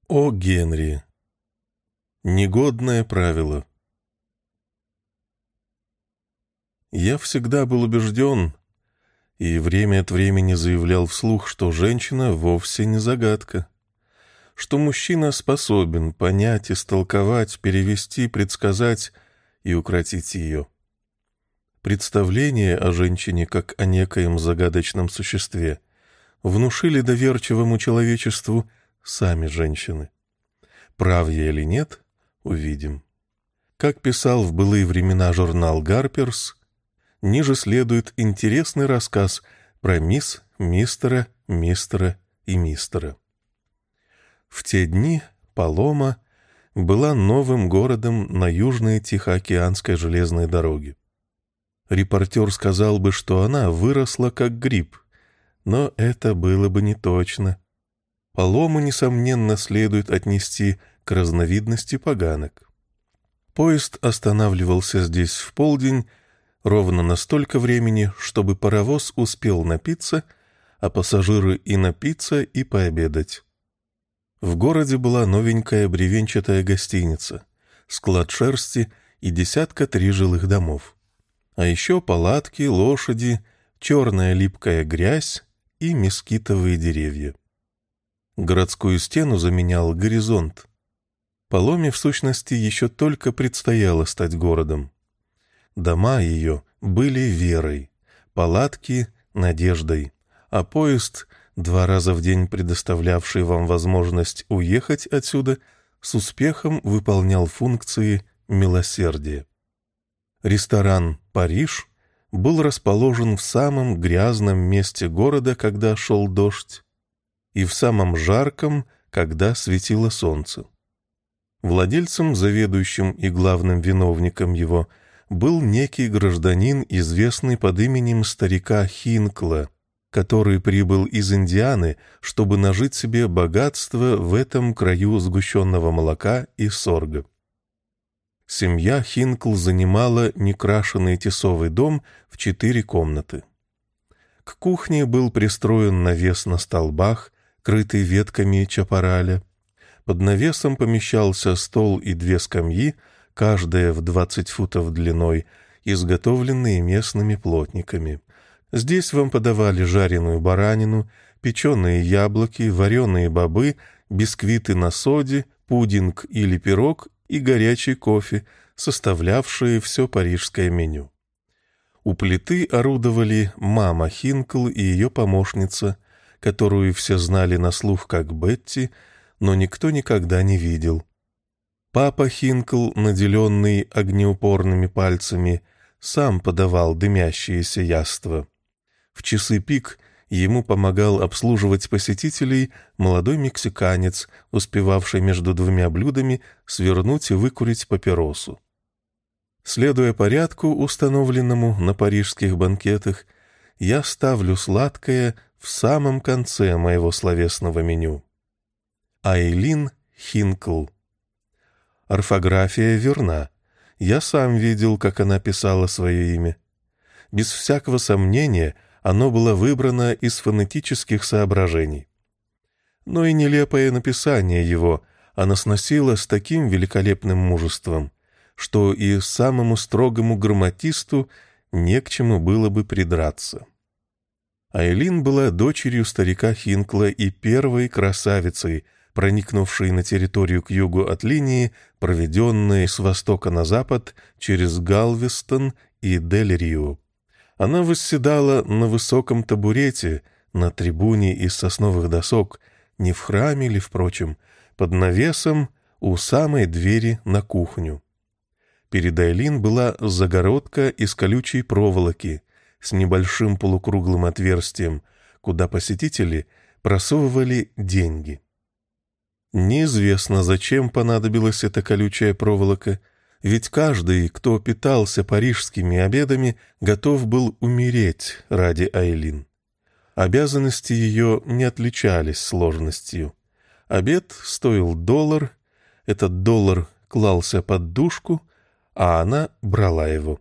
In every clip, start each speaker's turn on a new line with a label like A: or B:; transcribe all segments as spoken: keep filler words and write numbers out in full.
A: О Генри. Негодное правило. Я всегда был убежден и время от времени заявлял вслух, что женщина вовсе не загадка, что мужчина способен понять, истолковать, перевести, предсказать и укротить ее. Представление о женщине как о некоем загадочном существе внушили доверчивому человечеству сами женщины. Прав я или нет, увидим. Как писал в былые времена журнал «Гарперс», ниже следует интересный рассказ про мисс, мистера, мистера и мистера. В те дни Палома была новым городом на южной Тихоокеанской железной дороге. Репортер сказал бы, что она выросла как гриб, но это было бы не точно. Палому, несомненно, следует отнести к разновидности поганок. Поезд останавливался здесь в полдень, ровно на столько времени, чтобы паровоз успел напиться, а пассажиры и напиться, и пообедать. В городе была новенькая бревенчатая гостиница, склад шерсти и десятка три жилых домов. А еще палатки, лошади, черная липкая грязь и мескитовые деревья. Городскую стену заменял горизонт. Паломе, в сущности, еще только предстояло стать городом. Дома ее были верой, палатки — надеждой, а поезд, два раза в день предоставлявший вам возможность уехать отсюда, с успехом выполнял функции милосердия. Ресторан «Париж» был расположен в самом грязном месте города, когда шел дождь, и в самом жарком, когда светило солнце. Владельцем, заведующим и главным виновником его был некий гражданин, известный под именем старика Хинкла, который прибыл из Индианы, чтобы нажить себе богатство в этом краю сгущенного молока и сорга. Семья Хинкл занимала некрашенный тесовый дом в четыре комнаты. К кухне был пристроен навес на столбах, крытый ветками чапараля. Под навесом помещался стол и две скамьи, каждая в двадцать футов длиной, изготовленные местными плотниками. Здесь вам подавали жареную баранину, печеные яблоки, вареные бобы, бисквиты на соде, пудинг или пирог и горячий кофе, составлявшие все парижское меню. У плиты орудовали мама Хинкл и ее помощница, которую все знали на слух как Бетти, но никто никогда не видел. Папа Хинкл, наделенный огнеупорными пальцами, сам подавал дымящиеся яства. В часы пик ему помогал обслуживать посетителей молодой мексиканец, успевавший между двумя блюдами свернуть и выкурить папиросу. Следуя порядку, установленному на парижских банкетах, я ставлю сладкое в самом конце моего словесного меню. Айлин Хинкл. Орфография верна. Я сам видел, как она писала свое имя. Без всякого сомнения, оно было выбрано из фонетических соображений. Но и нелепое написание его она сносила с таким великолепным мужеством, что и самому строгому грамматисту не к чему было бы придраться. Айлин была дочерью старика Хинкла и первой красавицей, проникнувшей на территорию к югу от линии, проведенной с востока на запад через Галвестон и Дель-Рио. Она восседала на высоком табурете на трибуне из сосновых досок, не в храме ли, впрочем, под навесом у самой двери на кухню. Перед Айлин была загородка из колючей проволоки с небольшим полукруглым отверстием, куда посетители просовывали деньги. Неизвестно, зачем понадобилась эта колючая проволока, ведь каждый, кто питался парижскими обедами, готов был умереть ради Айлин. Обязанности ее не отличались сложностью. Обед стоил доллар, этот доллар клался под дужку, а она брала его.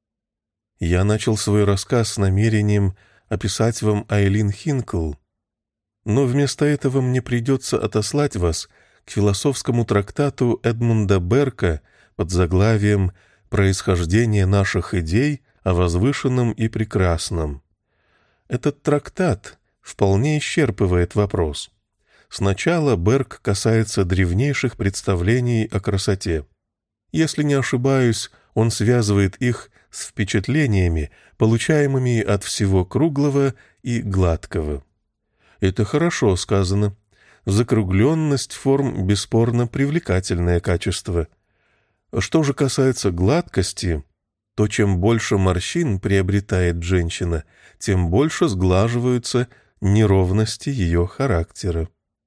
A: Я начал свой рассказ с намерением описать вам Айлин Хинкл, но вместо этого мне придется отослать вас к философскому трактату Эдмунда Берка под заглавием «Происхождение наших идей о возвышенном и прекрасном». Этот трактат вполне исчерпывает вопрос. Сначала Берк касается древнейших представлений о красоте. Если не ошибаюсь, он связывает их с впечатлениями, получаемыми от всего круглого и гладкого. Это хорошо сказано. Закругленность форм бесспорно привлекательное качество. Что же касается гладкости, то чем больше морщин приобретает женщина, тем больше сглаживаются неровности ее характера.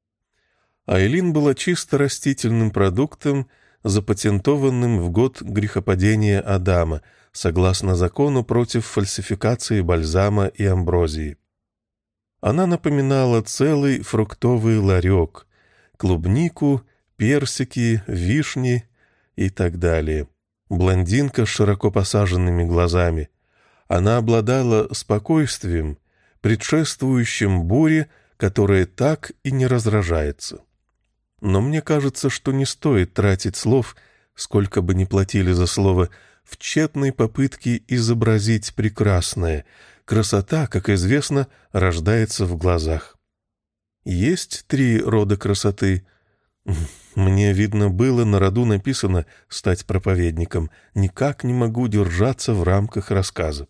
A: Айлин была чисто растительным продуктом, запатентованным в год грехопадения Адама, согласно закону против фальсификации бальзама и амброзии. Она напоминала целый фруктовый ларек, клубнику, персики, вишни и так далее. Блондинка с широко посаженными глазами. Она обладала спокойствием, предшествующим буре, которая так и не разражается. Но мне кажется, что не стоит тратить слов, сколько бы ни платили за слово, в тщетной попытке изобразить прекрасное. Красота, как известно, рождается в глазах. Есть три рода красоты. Мне, видно, было на роду написано стать проповедником. Никак не могу держаться в рамках рассказа.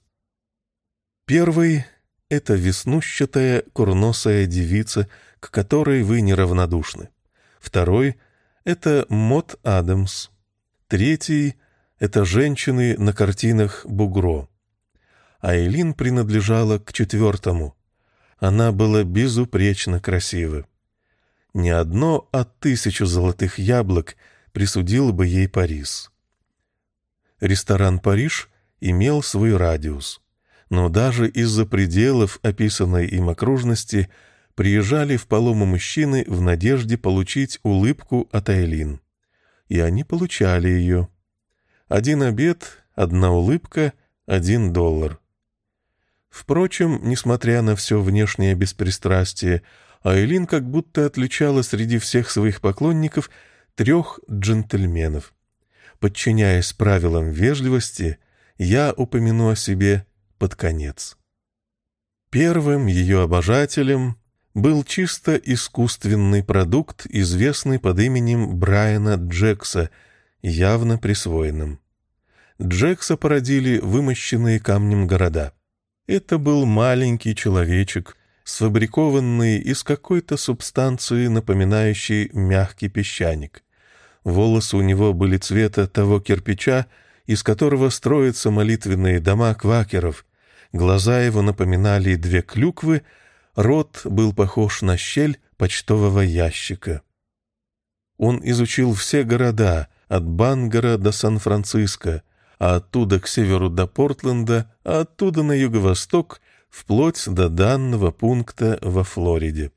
A: Первый — это веснущатая курносая девица, к которой вы неравнодушны. Второй — это Мот Адамс. Третий — это женщины на картинах Бугро. Айлин принадлежала к четвертому. Она была безупречно красива. Не одно, а тысячу золотых яблок присудил бы ей Парис. Ресторан «Париж» имел свой радиус, но даже из-за пределов описанной им окружности приезжали в Палому мужчины в надежде получить улыбку от Айлин. И они получали ее. Один обед, одна улыбка, один доллар. Впрочем, несмотря на все внешнее беспристрастие, Айлин как будто отличала среди всех своих поклонников трех джентльменов. Подчиняясь правилам вежливости, я упомяну о себе под конец. Первым ее обожателем был чисто искусственный продукт, известный под именем Брайана Джекса, явно присвоенным. Джекса породили вымощенные камнем города. Это был маленький человечек, сфабрикованный из какой-то субстанции, напоминающей мягкий песчаник. Волосы у него были цвета того кирпича, из которого строятся молитвенные дома квакеров. Глаза его напоминали две клюквы, рот был похож на щель почтового ящика. Он изучил все города, от Бангора до Сан-Франциско, а оттуда к северу до Портленда, а оттуда на юго-восток, вплоть до данного пункта во Флориде.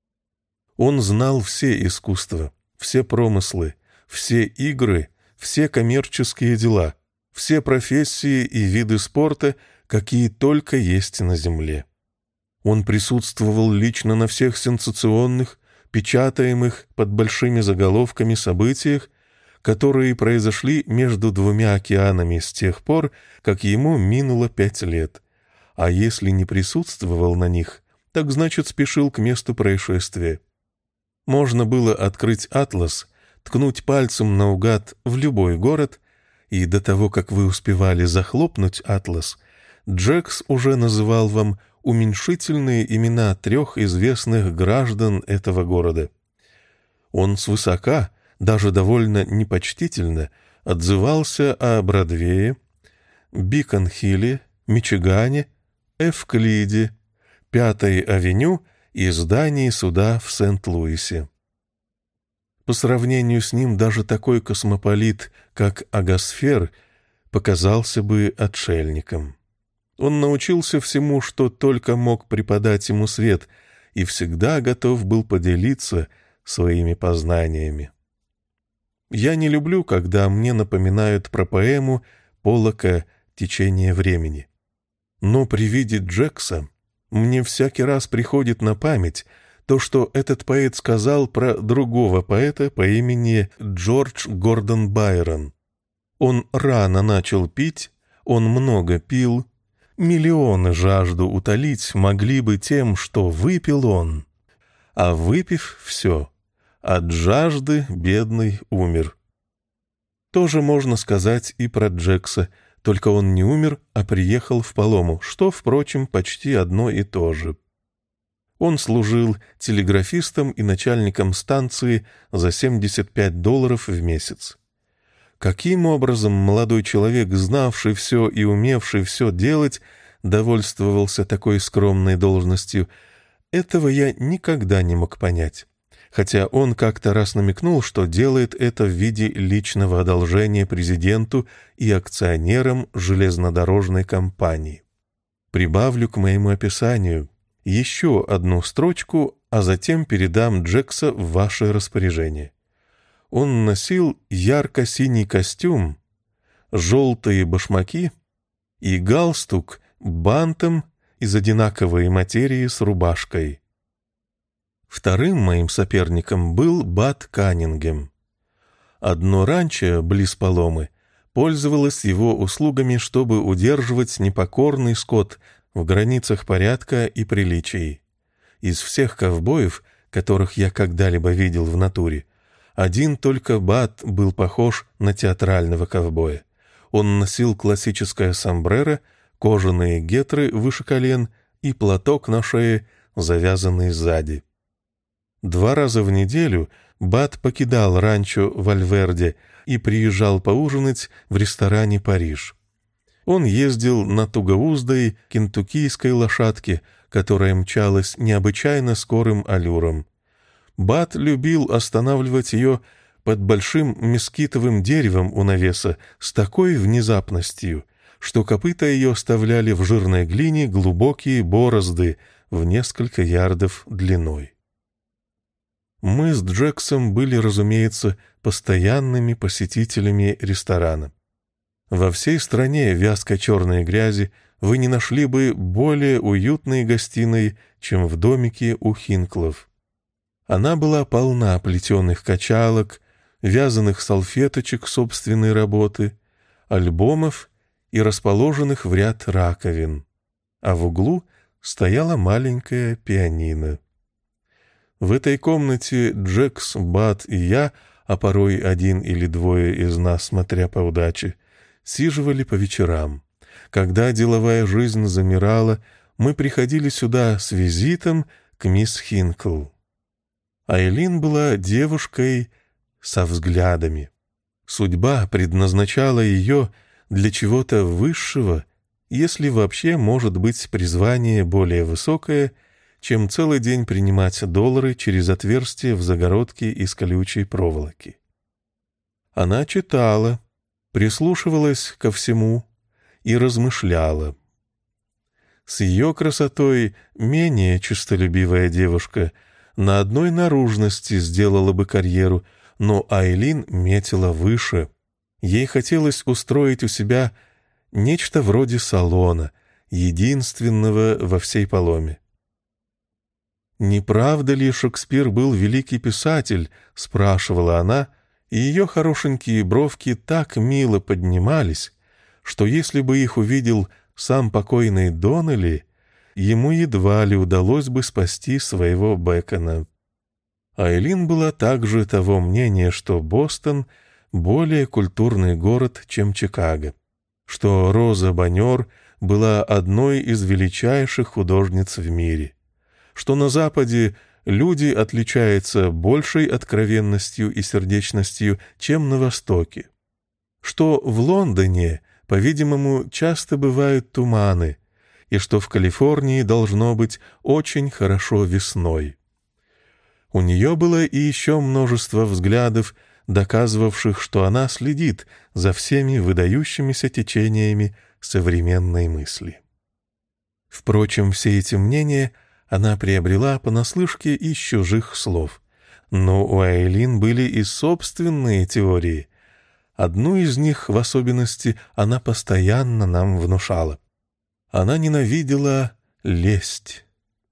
A: Он знал все искусства, все промыслы, все игры, все коммерческие дела, все профессии и виды спорта, какие только есть на земле. Он присутствовал лично на всех сенсационных, печатаемых под большими заголовками событиях, которые произошли между двумя океанами с тех пор, как ему минуло пять лет. А если не присутствовал на них, так значит спешил к месту происшествия. Можно было открыть атлас, ткнуть пальцем наугад в любой город, и до того, как вы успевали захлопнуть атлас, Джекс уже называл вам уменьшительные имена трех известных граждан этого города. Он свысока, даже довольно непочтительно, отзывался о Бродвее, Бикон-Хилле, Мичигане, Эвклиде, Пятой авеню и здании суда в Сент-Луисе. По сравнению с ним даже такой космополит, как Агасфер, показался бы отшельником. Он научился всему, что только мог преподать ему свет, и всегда готов был поделиться своими познаниями. Я не люблю, когда мне напоминают про поэму Поллока «Течение времени». Но при виде Джекса мне всякий раз приходит на память то, что этот поэт сказал про другого поэта по имени Джордж Гордон Байрон. Он рано начал пить, он много пил, миллионы жажду утолить могли бы тем, что выпил он. А выпив все, от жажды бедный умер. Тоже можно сказать и про Джекса, только он не умер, а приехал в Палому, что, впрочем, почти одно и то же. Он служил телеграфистом и начальником станции за семьдесят пять долларов в месяц. Каким образом молодой человек, знавший все и умевший все делать, довольствовался такой скромной должностью, этого я никогда не мог понять. Хотя он как-то раз намекнул, что делает это в виде личного одолжения президенту и акционерам железнодорожной компании. Прибавлю к моему описанию еще одну строчку, а затем передам Джекса в ваше распоряжение. Он носил ярко-синий костюм, желтые башмаки и галстук бантом из одинаковой материи с рубашкой. Вторым моим соперником был Бат Каннингем. Одно ранчо близ Паломы пользовалось его услугами, чтобы удерживать непокорный скот в границах порядка и приличий. Из всех ковбоев, которых я когда-либо видел в натуре, один только Бат был похож на театрального ковбоя. Он носил классическое сомбреро, кожаные гетры выше колен и платок на шее, завязанный сзади. Два раза в неделю Бат покидал ранчо Вальверде и приезжал поужинать в ресторане «Париж». Он ездил на тугоуздой кентуккийской лошадке, которая мчалась необычайно скорым аллюром. Бат любил останавливать ее под большим мескитовым деревом у навеса с такой внезапностью, что копыта ее оставляли в жирной глине глубокие борозды в несколько ярдов длиной. Мы с Джексом были, разумеется, постоянными посетителями ресторана. Во всей стране вязкой черной грязи вы не нашли бы более уютной гостиной, чем в домике у Хинклов. Она была полна плетеных качалок, вязаных салфеточек собственной работы, альбомов и расположенных в ряд раковин, а в углу стояла маленькая пианино. В этой комнате Джекс, Бат и я, а порой один или двое из нас, смотря по удаче, сиживали по вечерам. Когда деловая жизнь замирала, мы приходили сюда с визитом к мисс Хинкл. Айлин была девушкой со взглядами. Судьба предназначала ее для чего-то высшего, если вообще может быть призвание более высокое, чем целый день принимать доллары через отверстие в загородке из колючей проволоки. Она читала, прислушивалась ко всему и размышляла. С ее красотой менее честолюбивая девушка на одной наружности сделала бы карьеру, но Айлин метила выше. Ей хотелось устроить у себя нечто вроде салона, единственного во всей Паломе. «Не правда ли Шекспир был великий писатель?» — спрашивала она, и ее хорошенькие бровки так мило поднимались, что если бы их увидел сам покойный Доннелли, ему едва ли удалось бы спасти своего Бэкона. Айлин была также того мнения, что Бостон — более культурный город, чем Чикаго, что Роза Баннер была одной из величайших художниц в мире, что на Западе люди отличаются большей откровенностью и сердечностью, чем на Востоке, что в Лондоне, по-видимому, часто бывают туманы, и что в Калифорнии должно быть очень хорошо весной. У нее было и еще множество взглядов, доказывавших, что она следит за всеми выдающимися течениями современной мысли. Впрочем, все эти мнения она приобрела понаслышке из чужих слов, но у Айлин были и собственные теории. Одну из них, в особенности, она постоянно нам внушала. Она ненавидела лесть.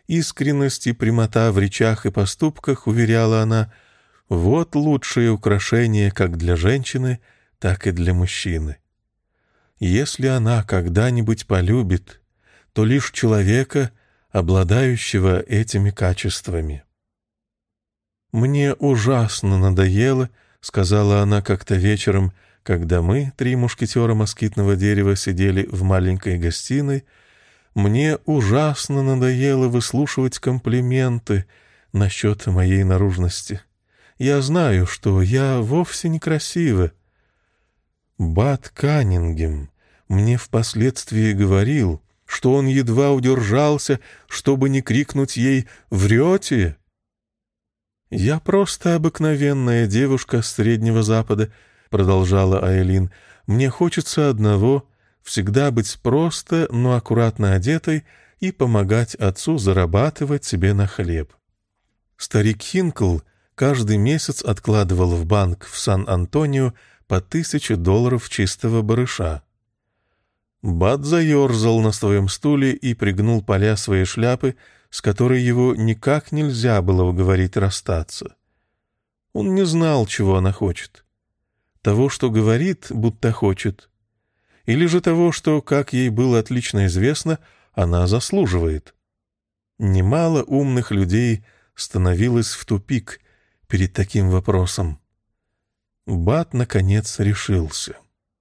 A: Искренность и прямота в речах и поступках, уверяла она, вот лучшее украшение как для женщины, так и для мужчины. Если она когда-нибудь полюбит, то лишь человека, обладающего этими качествами. «Мне ужасно надоело», — сказала она как-то вечером, когда мы, три мушкетера москитного дерева, сидели в маленькой гостиной, «мне ужасно надоело выслушивать комплименты насчет моей наружности. Я знаю, что я вовсе некрасива. Бат Каннингем мне впоследствии говорил, что он едва удержался, чтобы не крикнуть ей «Врете!». «Я просто обыкновенная девушка с Среднего Запада», — продолжала Айлин. «Мне хочется одного — всегда быть просто, но аккуратно одетой и помогать отцу зарабатывать себе на хлеб». Старик Хинкл каждый месяц откладывал в банк в Сан-Антонио по тысяче долларов чистого барыша. Бат заерзал на своем стуле и пригнул поля своей шляпы, с которой его никак нельзя было уговорить расстаться. Он не знал, чего она хочет. Того, что говорит, будто хочет, или же того, что, как ей было отлично известно, она заслуживает. Немало умных людей становилось в тупик перед таким вопросом. Бат, наконец, решился.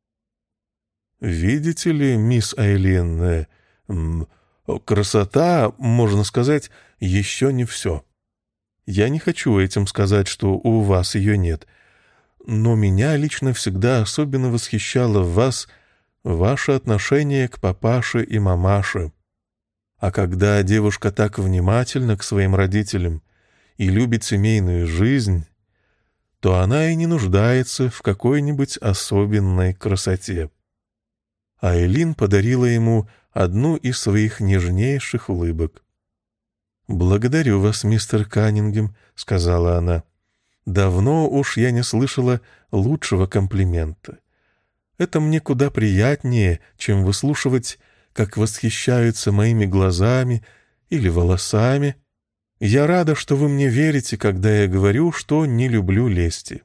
A: «Видите ли, мисс Айлин, э, м, красота, можно сказать, еще не все. Я не хочу этим сказать, что у вас ее нет, но меня лично всегда особенно восхищало в вас ваше отношение к папаше и мамаше. А когда девушка так внимательна к своим родителям и любит семейную жизнь, то она и не нуждается в какой-нибудь особенной красоте». Айлин подарила ему одну из своих нежнейших улыбок. «Благодарю вас, мистер Каннингем», — сказала она. «Давно уж я не слышала лучшего комплимента. Это мне куда приятнее, чем выслушивать, как восхищаются моими глазами или волосами. Я рада, что вы мне верите, когда я говорю, что не люблю лести».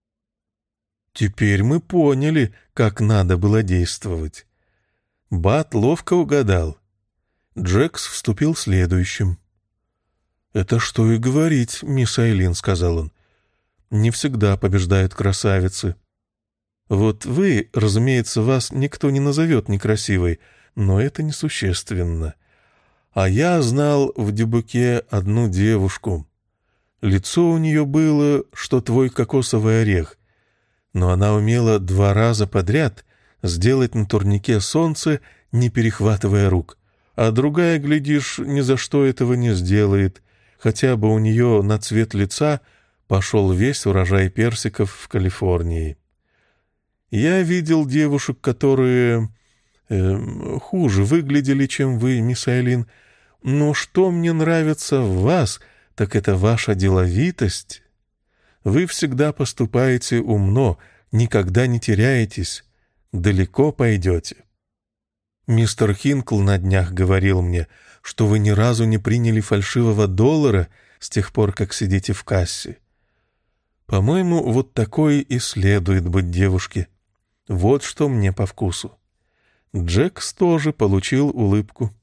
A: Теперь мы поняли, как надо было действовать. Бат ловко угадал. Джекс вступил следующим. «Это что и говорить, мисс Айлин», — сказал он. «Не всегда побеждают красавицы. Вот вы, разумеется, вас никто не назовет некрасивой, но это несущественно. А я знал в Дюбуке одну девушку. Лицо у нее было, что твой кокосовый орех, но она умела два раза подряд сделать на турнике солнце, не перехватывая рук, а другая, глядишь, ни за что этого не сделает, хотя бы у нее на цвет лица пошел весь урожай персиков в Калифорнии. Я видел девушек, которые э, хуже выглядели, чем вы, мисс Айлин, но что мне нравится в вас, так это ваша деловитость. Вы всегда поступаете умно, никогда не теряетесь, далеко пойдете. Мистер Хинкл на днях говорил мне, что вы ни разу не приняли фальшивого доллара с тех пор, как сидите в кассе. По-моему, вот такой и следует быть девушке. Вот что мне по вкусу». Джекс тоже получил улыбку.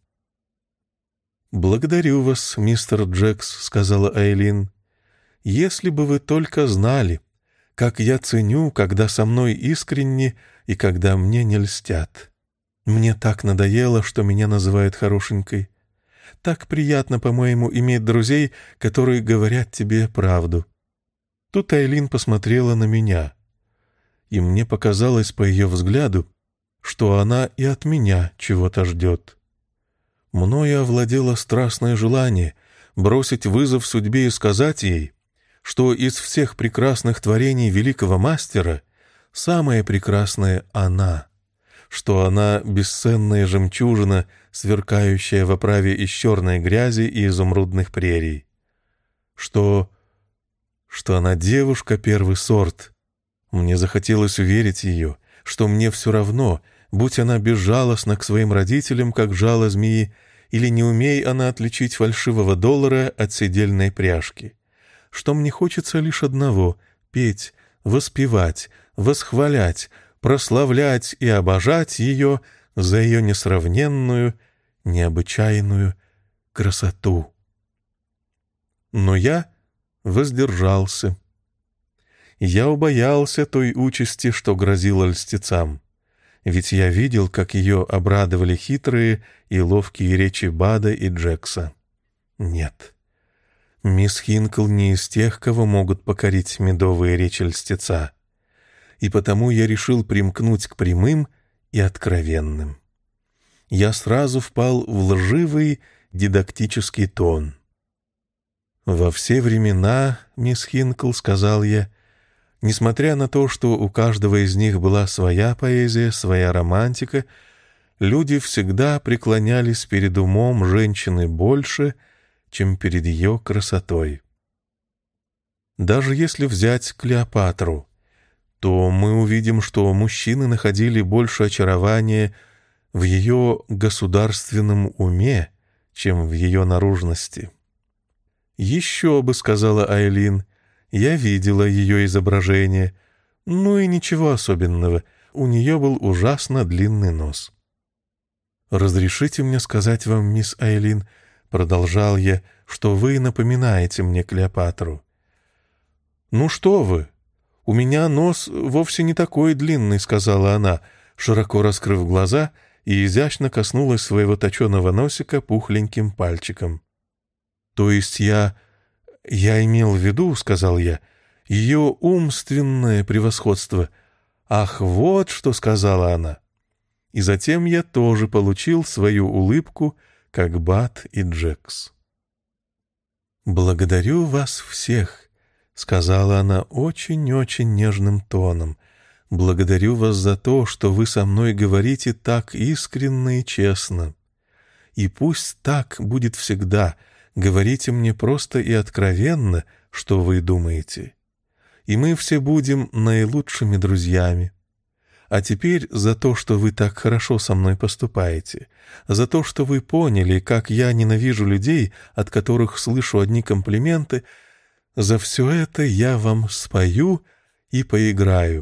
A: «Благодарю вас, мистер Джекс», — сказала Айлин. «Если бы вы только знали, как я ценю, когда со мной искренне и когда мне не льстят. Мне так надоело, что меня называют хорошенькой. Так приятно, по-моему, иметь друзей, которые говорят тебе правду». Тут Айлин посмотрела на меня, и мне показалось по ее взгляду, что она и от меня чего-то ждет. Мною овладело страстное желание бросить вызов судьбе и сказать ей, что из всех прекрасных творений великого мастера самое прекрасное она, что она бесценная жемчужина, сверкающая в оправе из черной грязи и изумрудных прерий, что... что она девушка первый сорт. Мне захотелось уверить ее, что мне все равно, будь она безжалостна к своим родителям, как жало змеи, или не умей она отличить фальшивого доллара от седельной пряжки, что мне хочется лишь одного — петь, воспевать, восхвалять, прославлять и обожать ее за ее несравненную, необычайную красоту. Но я воздержался. Я убоялся той участи, что грозила льстецам, ведь я видел, как ее обрадовали хитрые и ловкие речи Бада и Джекса. Нет, мисс Хинкл не из тех, кого могут покорить медовые речи льстеца, и потому я решил примкнуть к прямым и откровенным. Я сразу впал в лживый дидактический тон. «Во все времена, мисс Хинкл, — сказал я, — несмотря на то, что у каждого из них была своя поэзия, своя романтика, люди всегда преклонялись перед умом женщины больше, чем перед ее красотой. Даже если взять Клеопатру, то мы увидим, что мужчины находили больше очарования в ее государственном уме, чем в ее наружности. «Еще бы, — сказала Айлин, — я видела ее изображение. Ну и ничего особенного, у нее был ужасно длинный нос». «Разрешите мне сказать вам, мисс Айлин, — продолжал я, — что вы напоминаете мне Клеопатру». «Ну что вы! У меня нос вовсе не такой длинный, — сказала она, широко раскрыв глаза, и изящно коснулась своего точеного носика пухленьким пальчиком. «То есть я... я имел в виду, — сказал я, — ее умственное превосходство. Ах, вот что!» — сказала она. И затем я тоже получил свою улыбку, как Бад и Джекс. «Благодарю вас всех», — сказала она очень-очень нежным тоном. «Благодарю вас за то, что вы со мной говорите так искренне и честно. И пусть так будет всегда. Говорите мне просто и откровенно, что вы думаете. И мы все будем наилучшими друзьями. А теперь за то, что вы так хорошо со мной поступаете, за то, что вы поняли, как я ненавижу людей, от которых слышу одни комплименты, за все это я вам спою и поиграю».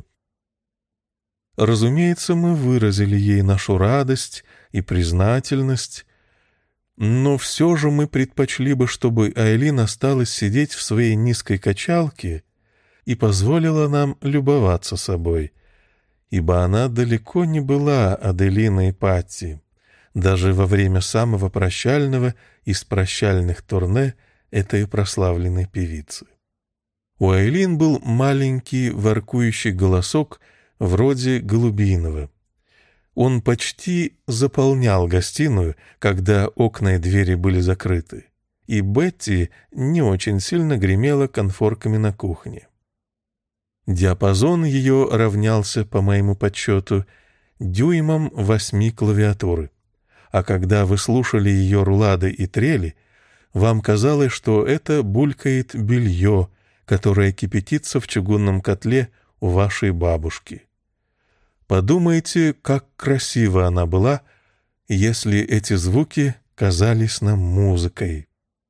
A: Разумеется, мы выразили ей нашу радость и признательность, но все же мы предпочли бы, чтобы Айлин осталась сидеть в своей низкой качалке и позволила нам любоваться собой, ибо она далеко не была Аделиной Патти, даже во время самого прощального из прощальных турне этой прославленной певицы. У Айлин был маленький воркующий голосок вроде голубиного. Он почти заполнял гостиную, когда окна и двери были закрыты, и Бетти не очень сильно гремела конфорками на кухне. Диапазон ее равнялся, по моему подсчету, дюймам восьми клавиатуры, а когда вы слушали ее рулады и трели, вам казалось, что это булькает белье, которое кипятится в чугунном котле у вашей бабушки. Подумайте, как красива она была, если эти звуки казались нам музыкой.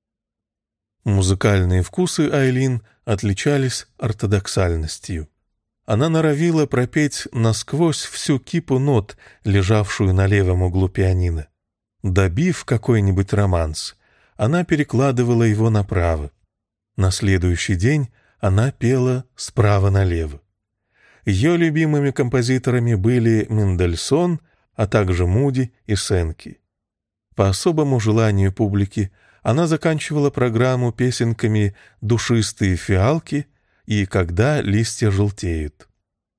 A: Музыкальные вкусы Айлин отличались ортодоксальностью. Она норовила пропеть насквозь всю кипу нот, лежавшую на левом углу пианино. Добив какой-нибудь романс, она перекладывала его направо. На следующий день она пела справа налево. Ее любимыми композиторами были Мендельсон, а также Муди и Сенки. По особому желанию публики она заканчивала программу песенками «Душистые фиалки» и «Когда листья желтеют».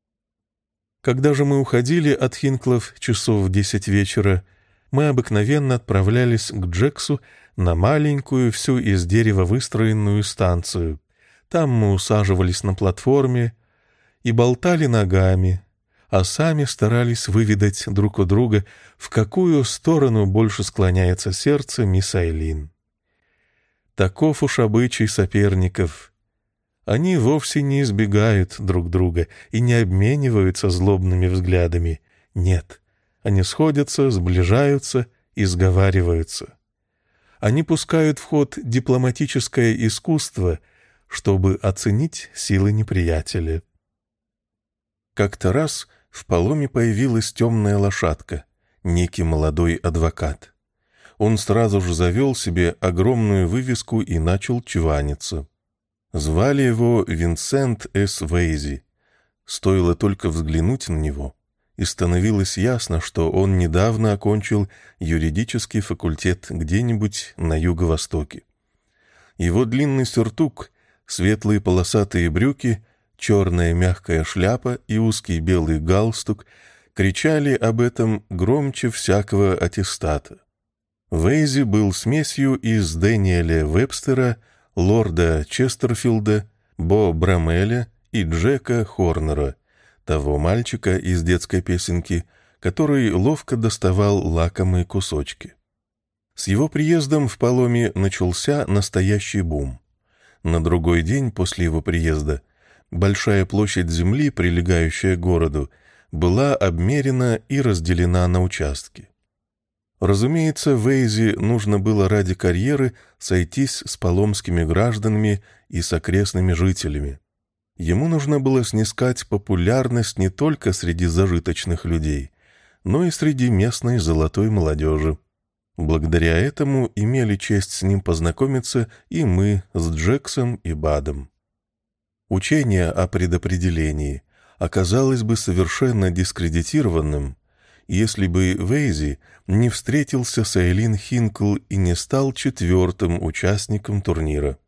A: Когда же мы уходили от Хинклов часов в десять вечера, мы обыкновенно отправлялись к Джексу на маленькую, всю из дерева выстроенную станцию. Там мы усаживались на платформе и болтали ногами, а сами старались выведать друг у друга, в какую сторону больше склоняется сердце мисс Айлин. Таков уж обычай соперников. Они вовсе не избегают друг друга и не обмениваются злобными взглядами. Нет, они сходятся, сближаются и сговариваются. Они пускают в ход дипломатическое искусство, чтобы оценить силы неприятеля. Как-то раз в Паломе появилась темная лошадка, некий молодой адвокат. Он сразу же завел себе огромную вывеску и начал чваниться. Звали его Винсент С. Вейзи. Стоило только взглянуть на него, и становилось ясно, что он недавно окончил юридический факультет где-нибудь на юго-востоке. Его длинный сюртук, светлые полосатые брюки, черная мягкая шляпа и узкий белый галстук кричали об этом громче всякого аттестата. Вейзи был смесью из Дэниеля Вебстера, лорда Честерфилда, Бо Брамеля и Джека Хорнера, того мальчика из детской песенки, который ловко доставал лакомые кусочки. С его приездом в Паломе начался настоящий бум. На другой день после его приезда большая площадь земли, прилегающая к городу, была обмерена и разделена на участки. Разумеется, Вейзи нужно было ради карьеры сойтись с паломскими гражданами и с окрестными жителями. Ему нужно было снискать популярность не только среди зажиточных людей, но и среди местной золотой молодежи. Благодаря этому имели честь с ним познакомиться и мы с Джексом и Бадом. Учение о предопределении оказалось бы совершенно дискредитированным, если бы Вейзи не встретился с Айлин Хинкл и не стал четвертым участником турнира.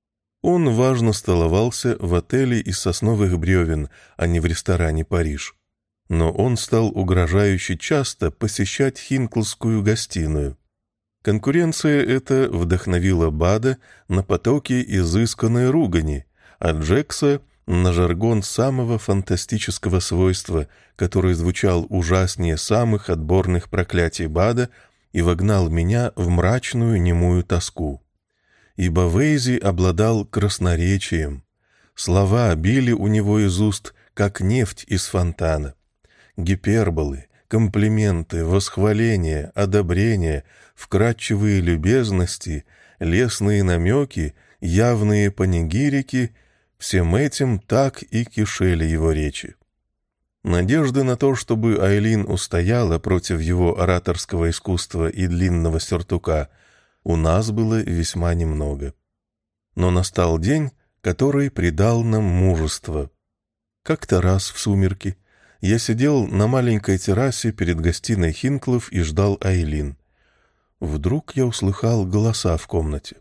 A: Он важно столовался в отеле из сосновых бревен, а не в ресторане «Париж». Но он стал угрожающе часто посещать хинклскую гостиную. Конкуренция эта вдохновила Бада на потоки изысканной ругани, а Джекса — на жаргон самого фантастического свойства, который звучал ужаснее самых отборных проклятий Бада и вогнал меня в мрачную немую тоску. Ибо Вейзи обладал красноречием. Слова били у него из уст, как нефть из фонтана. Гиперболы, комплименты, восхваления, одобрения, вкрадчивые любезности, лестные намеки, явные панигирики — всем этим так и кишели его речи. Надежды на то, чтобы Айлин устояла против его ораторского искусства и длинного сюртука, у нас было весьма немного. Но настал день, который придал нам мужество. Как-то раз в сумерки я сидел на маленькой террасе перед гостиной Хинклов и ждал Айлин. Вдруг я услыхал голоса в комнате.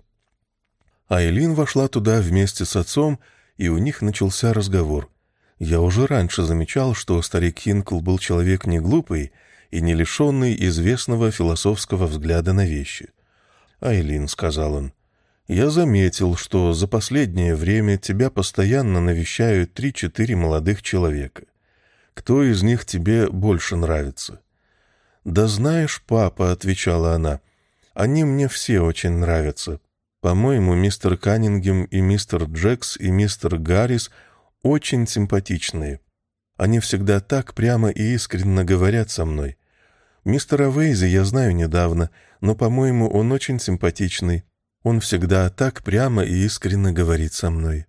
A: Айлин вошла туда вместе с отцом, и у них начался разговор. Я уже раньше замечал, что старик Хинкл был человек не глупый и не лишенный известного философского взгляда на вещи. «Айлин», — сказал он, — «я заметил, что за последнее время тебя постоянно навещают три-четыре молодых человека. Кто из них тебе больше нравится?» «Да знаешь, папа», — отвечала она, — «они мне все очень нравятся. По-моему, мистер Каннингем и мистер Джекс и мистер Гаррис очень симпатичные. Они всегда так прямо и искренне говорят со мной. Мистера Вейзи я знаю недавно, но, по-моему, он очень симпатичный. Он всегда так прямо и искренне говорит со мной».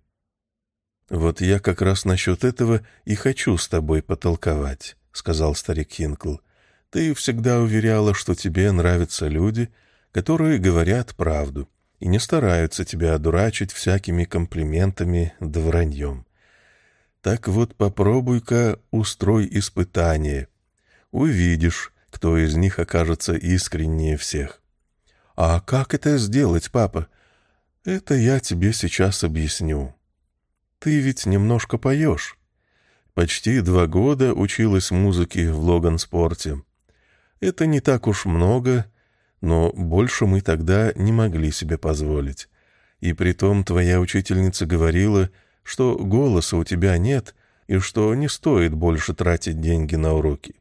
A: «Вот я как раз насчет этого и хочу с тобой потолковать», — сказал старик Хинкл. «Ты всегда уверяла, что тебе нравятся люди, которые говорят правду и не стараются тебя одурачить всякими комплиментами да враньем. Так вот попробуй-ка устрой испытание. Увидишь, кто из них окажется искреннее всех». «А как это сделать, папа?» «Это я тебе сейчас объясню. Ты ведь немножко поешь. Почти два года училась музыке в Логанспорте. Это не так уж много, но больше мы тогда не могли себе позволить. И притом твоя учительница говорила, что голоса у тебя нет и что не стоит больше тратить деньги на уроки.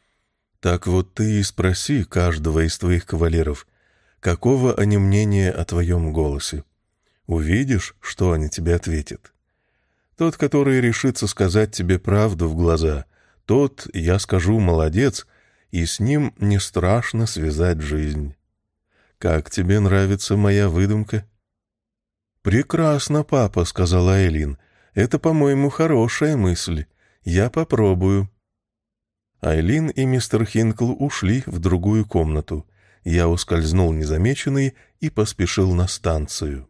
A: Так вот ты и спроси каждого из твоих кавалеров, какого они мнения о твоем голосе. Увидишь, что они тебе ответят. Тот, который решится сказать тебе правду в глаза, тот, я скажу, молодец, и с ним не страшно связать жизнь. Как тебе нравится моя выдумка?» «Прекрасно, папа», — сказала Айлин. «Это, по-моему, хорошая мысль. Я попробую». Айлин и мистер Хинкл ушли в другую комнату. Я ускользнул незамеченный и поспешил на станцию.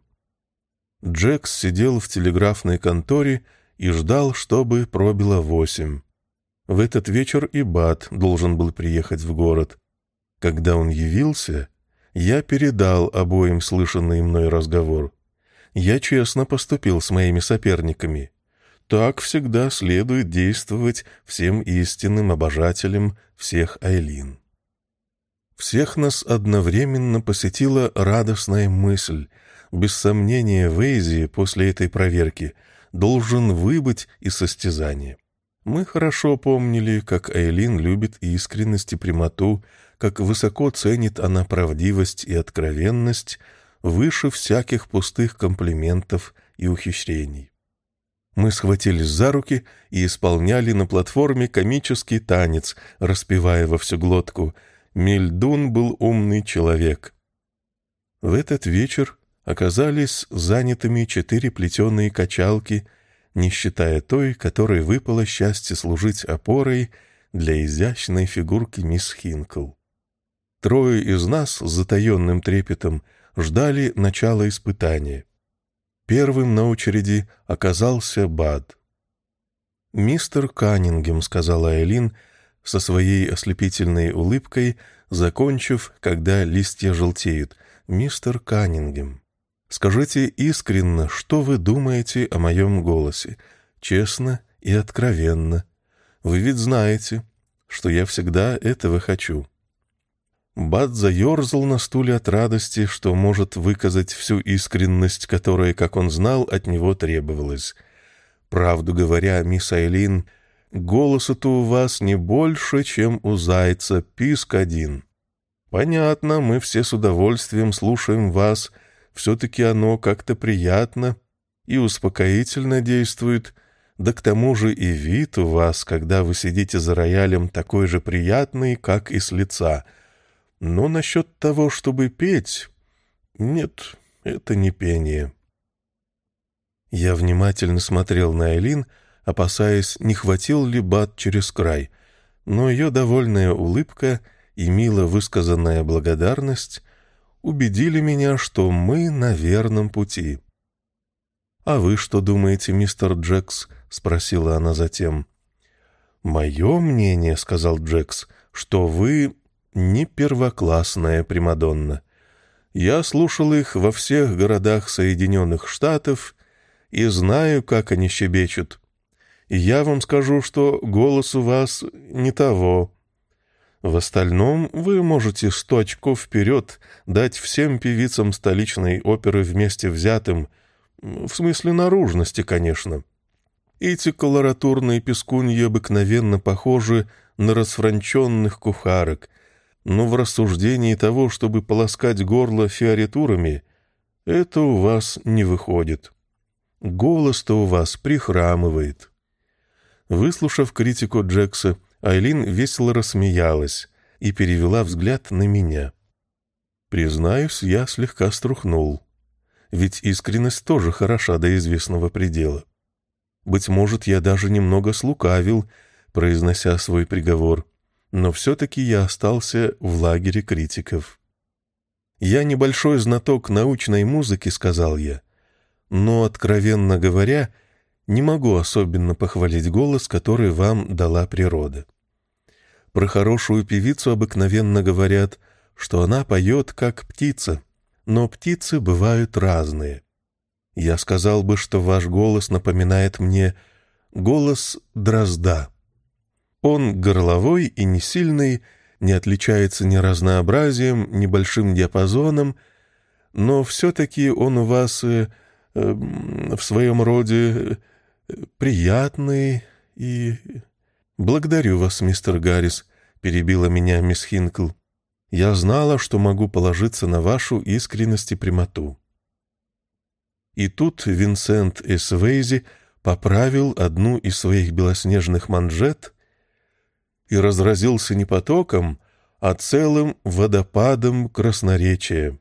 A: Джекс сидел в телеграфной конторе и ждал, чтобы пробило восемь. В этот вечер и Бат должен был приехать в город. Когда он явился, я передал обоим слышанный мной разговор. Я честно поступил с моими соперниками. Так всегда следует действовать всем истинным обожателям всех Айлин. Всех нас одновременно посетила радостная мысль. Без сомнения, Вейзи после этой проверки должен выбыть из состязания. Мы хорошо помнили, как Айлин любит искренность и прямоту, как высоко ценит она правдивость и откровенность, выше всяких пустых комплиментов и ухищрений. Мы схватились за руки и исполняли на платформе комический танец, распевая во всю глотку «Мельдун был умный человек». В этот вечер оказались занятыми четыре плетеные качалки, не считая той, которой выпало счастье служить опорой для изящной фигурки мисс Хинкл. Трое из нас с затаенным трепетом ждали начала испытания. Первым на очереди оказался Бад. «Мистер Каннингем», — сказала Айлин со своей ослепительной улыбкой, закончив, когда листья желтеют. «Мистер Каннингем, скажите искренне, что вы думаете о моем голосе, честно и откровенно. Вы ведь знаете, что я всегда этого хочу». Бад заерзал на стуле от радости, что может выказать всю искренность, которая, как он знал, от него требовалась. «Правду говоря, мисс Айлин, голоса-то у вас не больше, чем у зайца, писк один. Понятно, мы все с удовольствием слушаем вас, все-таки оно как-то приятно и успокоительно действует, да к тому же и вид у вас, когда вы сидите за роялем, такой же приятный, как и с лица». Но насчет того, чтобы петь... Нет, это не пение. Я внимательно смотрел на Айлин, опасаясь, не хватил ли Бад через край, но ее довольная улыбка и мило высказанная благодарность убедили меня, что мы на верном пути. «А вы что думаете, мистер Джекс?» — спросила она затем. «Мое мнение, — сказал Джекс, — что вы... не первоклассная примадонна. Я слушал их во всех городах Соединенных Штатов и знаю, как они щебечут. И я вам скажу, что голос у вас не того. В остальном вы можете сто очков вперед дать всем певицам столичной оперы вместе взятым, в смысле наружности, конечно. Эти колоратурные пескуньи обыкновенно похожи на расфранченных кухарок, но в рассуждении того, чтобы полоскать горло фиоритурами, это у вас не выходит. Голос-то у вас прихрамывает». Выслушав критику Джекса, Айлин весело рассмеялась и перевела взгляд на меня. Признаюсь, я слегка струхнул. Ведь искренность тоже хороша до известного предела. Быть может, я даже немного слукавил, произнося свой приговор, но все-таки я остался в лагере критиков. «Я небольшой знаток научной музыки», — сказал я, «но, откровенно говоря, не могу особенно похвалить голос, который вам дала природа. Про хорошую певицу обыкновенно говорят, что она поет как птица, но птицы бывают разные. Я сказал бы, что ваш голос напоминает мне голос дрозда. Он горловой и не сильный, не отличается ни разнообразием, ни большим диапазоном, но все-таки он у вас э, э, в своем роде э, приятный и... «Благодарю вас, мистер Гаррис», — перебила меня мисс Хинкл. «Я знала, что могу положиться на вашу искренность и прямоту». И тут Винсент С. Вейзи поправил одну из своих белоснежных манжет и разразился не потоком, а целым водопадом красноречия.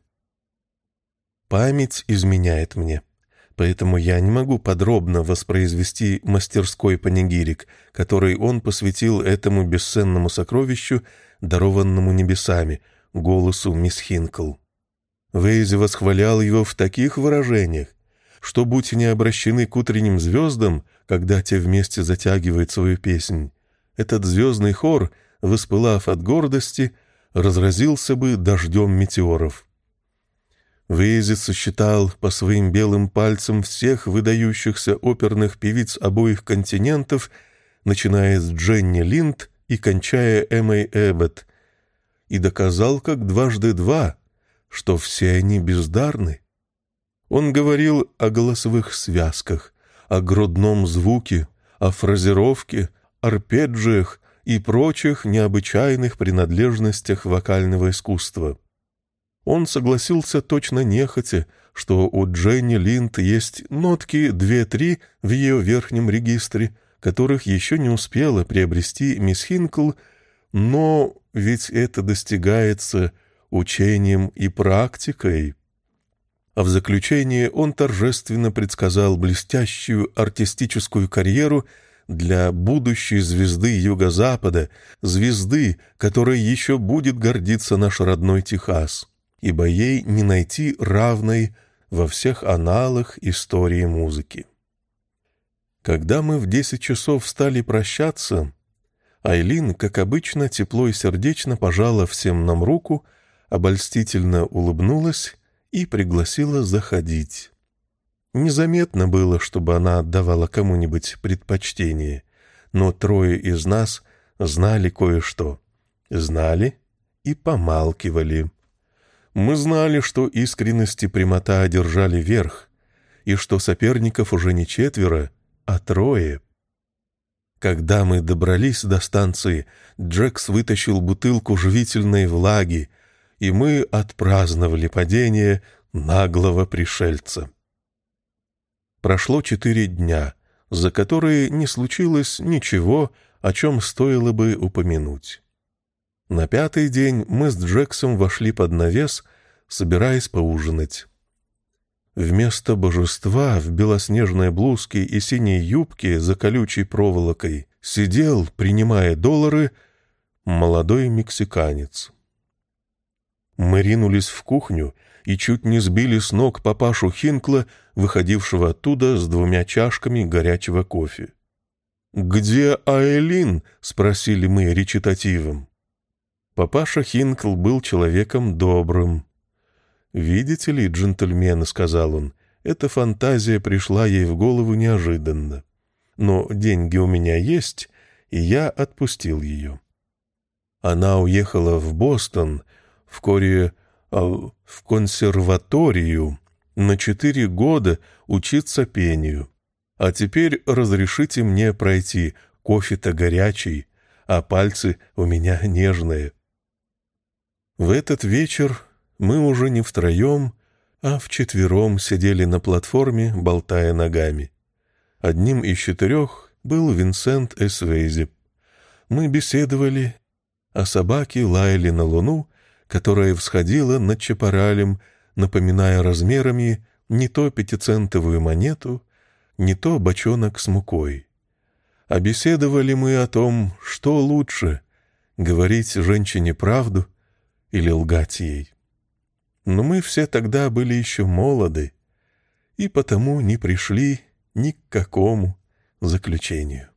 A: Память изменяет мне, поэтому я не могу подробно воспроизвести мастерской панигирик, который он посвятил этому бесценному сокровищу, дарованному небесами, голосу мисс Хинкл. Вейзи восхвалял его в таких выражениях, что, будь не обращены к утренним звездам, когда те вместе затягивают свою песнь, этот звездный хор, воспылав от гордости, разразился бы дождем метеоров. Вейзи сосчитал по своим белым пальцам всех выдающихся оперных певиц обоих континентов, начиная с Дженни Линд и кончая Эммой Эббот, и доказал как дважды два, что все они бездарны. Он говорил о голосовых связках, о грудном звуке, о фразировке, арпеджиях и прочих необычайных принадлежностях вокального искусства. Он согласился точно нехотя, что у Дженни Линд есть нотки две-три в ее верхнем регистре, которых еще не успела приобрести мисс Хинкл, но ведь это достигается учением и практикой. А в заключение он торжественно предсказал блестящую артистическую карьеру для будущей звезды Юго-Запада, звезды, которой еще будет гордиться наш родной Техас, ибо ей не найти равной во всех аналах истории музыки. Когда мы в десять часов стали прощаться, Айлин, как обычно, тепло и сердечно пожала всем нам руку, обольстительно улыбнулась и пригласила заходить. Незаметно было, чтобы она отдавала кому-нибудь предпочтение, но трое из нас знали кое-что, знали и помалкивали. Мы знали, что искренность и прямота одержали верх, и что соперников уже не четверо, а трое. Когда мы добрались до станции, Джекс вытащил бутылку живительной влаги, и мы отпраздновали падение наглого пришельца. Прошло четыре дня, за которые не случилось ничего, о чем стоило бы упомянуть. На пятый день мы с Джексом вошли под навес, собираясь поужинать. Вместо божества в белоснежной блузке и синей юбке за колючей проволокой сидел, принимая доллары, молодой мексиканец. Мы ринулись в кухню и чуть не сбили с ног папашу Хинкла, выходившего оттуда с двумя чашками горячего кофе. «Где Айлин?» — спросили мы речитативом. Папаша Хинкл был человеком добрым. «Видите ли, джентльмены, — сказал он, — эта фантазия пришла ей в голову неожиданно. Но деньги у меня есть, и я отпустил ее. Она уехала в Бостон, в Коре... в консерваторию, на четыре года учиться пению. А теперь разрешите мне пройти, кофе-то горячий, а пальцы у меня нежные». В этот вечер мы уже не втроем, а вчетвером сидели на платформе, болтая ногами. Одним из четырех был Винсент Эсвейзи. Мы беседовали, а собаки лаяли на луну, которая всходила над Чапаралем, напоминая размерами не то пятицентовую монету, не то бочонок с мукой. А беседовали мы о том, что лучше — говорить женщине правду или лгать ей. Но мы все тогда были еще молоды, и потому не пришли ни к какому заключению.